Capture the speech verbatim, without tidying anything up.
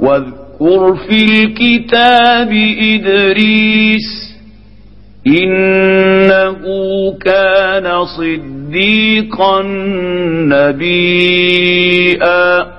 واذكر في الكتاب إدريس إنه كان صديقا نبيا